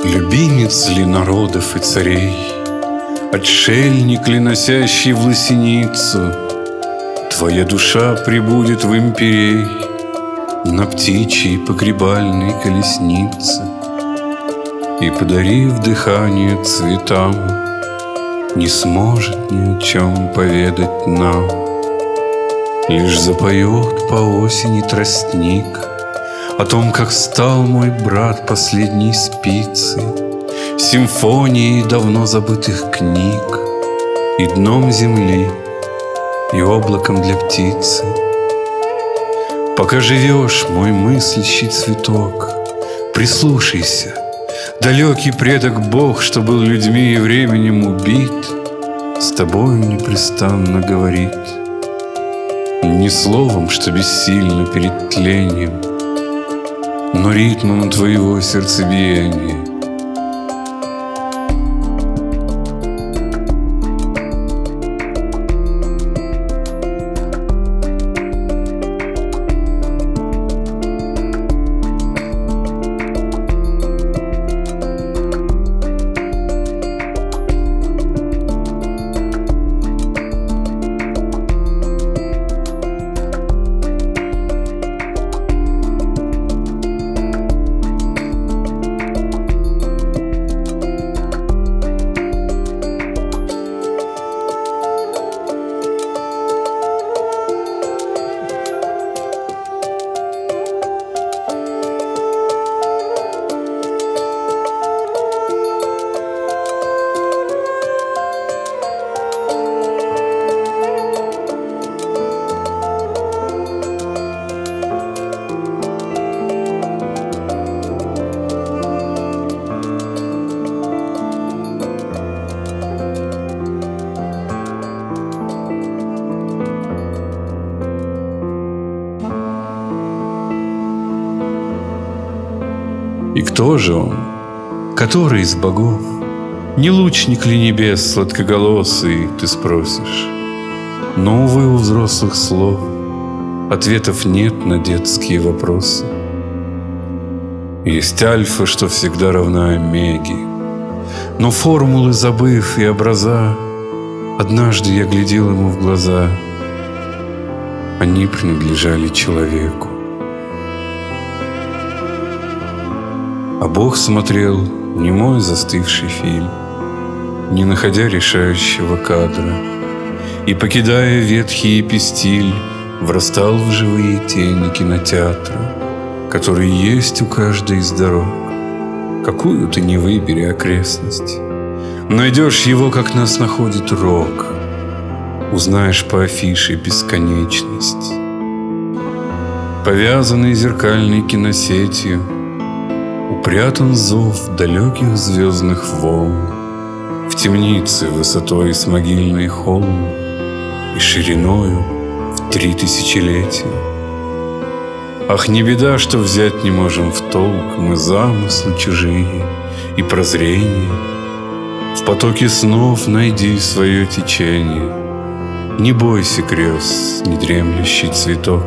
Любимец ли народов и царей, отшельник ли, носящий в лосиницу, твоя душа прибудет в имперей на птичьей погребальной колеснице. И, подарив дыхание цветам, не сможет ни о чем поведать нам. Лишь запоет по осени тростник о том, как стал мой брат последней спицей, симфонией давно забытых книг, и дном земли, и облаком для птицы. Пока живешь, мой мыслящий цветок, прислушайся, далекий предок Бог, что был людьми и временем убит, с тобою непрестанно говорит, не словом, что бессильно перед тлением, но ритмом твоего сердцебиения. И кто же он? Который из богов? Не лучник ли небес сладкоголосый, ты спросишь? Но, увы, у взрослых слов ответов нет на детские вопросы. Есть альфа, что всегда равна омеге, но формулы забыв и образа, однажды я глядел ему в глаза. Они принадлежали человеку. А Бог смотрел немой застывший фильм, не находя решающего кадра, и, покидая ветхий эпистиль, врастал в живые тени кинотеатра, которые есть у каждой из дорог. Какую ты не выбери окрестность, найдешь его, как нас находит рок, узнаешь по афише бесконечность. Повязанный зеркальной киносетью, упрятан зов далеких звездных волн в темнице высотой с могильный холм и шириною в 3000 летия. Ах, не беда, что взять не можем в толк мы замыслы чужие и прозрения. В потоке снов найди свое течение. Не бойся грез, недремлющий цветок.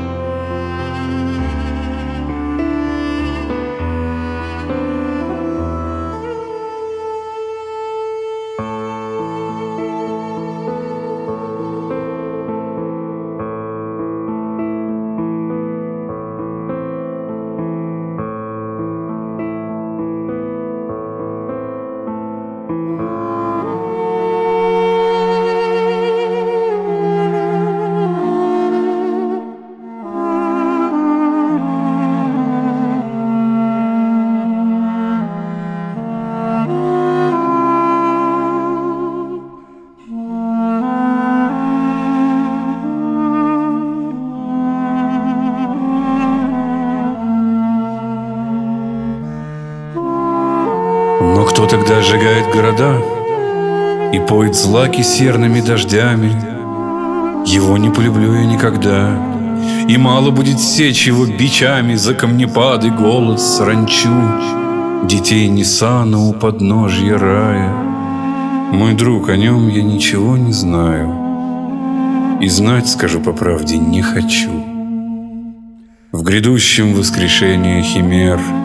Но кто тогда сжигает города и поет злаки серными дождями? Его не полюблю я никогда, и мало будет сечь его бичами за камнепады, голод, саранчу, детей Ниссана у подножья рая. Мой друг, о нем я ничего не знаю, и знать, скажу по правде, не хочу. В грядущем воскрешении химер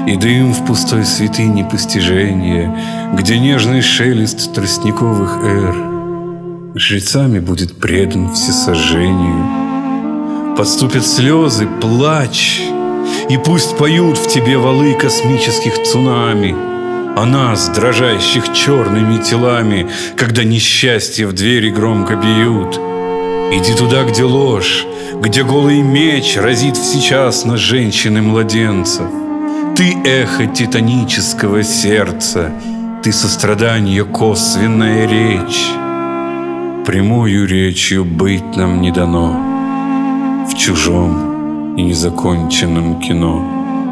И дым в пустой святыне постижения, где нежный шелест тростниковых эр жрецами будет предан всесожжению. Подступят слезы, плач, и пусть поют в тебе валы космических цунами о нас, дрожащих черными телами, когда несчастья в двери громко бьют. Иди туда, где ложь, где голый меч разит всечасно женщин и младенцев. Ты эхо титанического сердца, ты сострадание косвенная речь. Прямою речью быть нам не дано в чужом и незаконченном кино.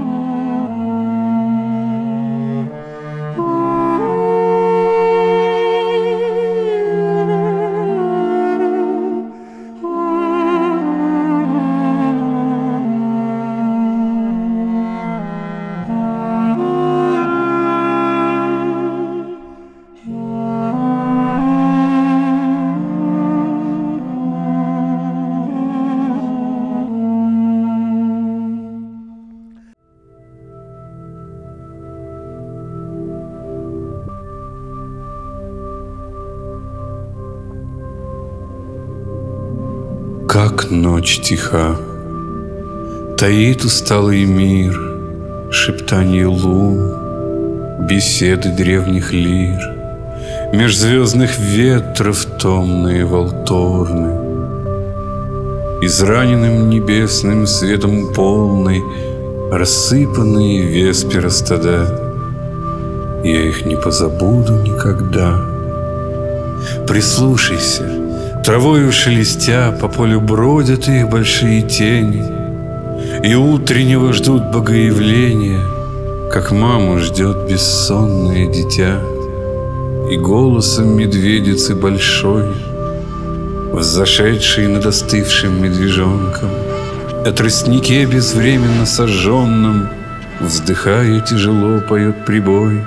Как ночь тиха, таит усталый мир, шептанье лун, беседы древних лир, межзвездных ветров томные волторны. Израненным небесным светом полной рассыпанные веспера стада. Я их не позабуду никогда. Прислушайся, травою шелестя, по полю бродят их большие тени, и утреннего ждут богоявления, как маму ждет бессонное дитя. И голосом медведицы большой, взошедшей над остывшим медвежонком, о тростнике безвременно сожженном, вздыхая тяжело, поет прибой.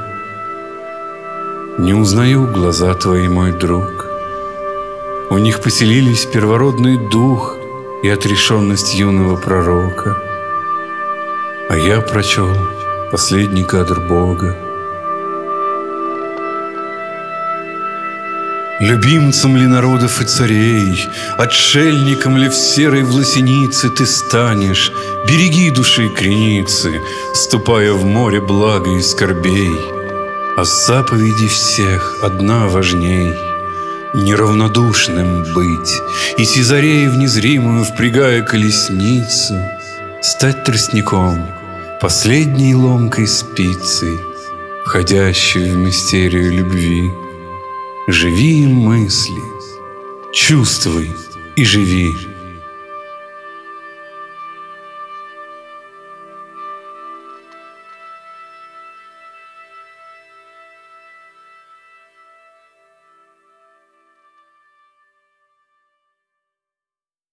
Не узнаю глаза твои, мой друг, у них поселились первородный дух и отрешенность юного пророка. А я прочел последний кадр Бога. Любимцем ли народов и царей, отшельником ли в серой власенице ты станешь? Береги души креницы, ступая в море блага и скорбей. А заповеди всех одна важней — неравнодушным быть, и Сизарею в незримую впрягая колесницу, стать тростником, последней ломкой спицей, входящей в мистерию любви. Живи им мысли, чувствуй и живи.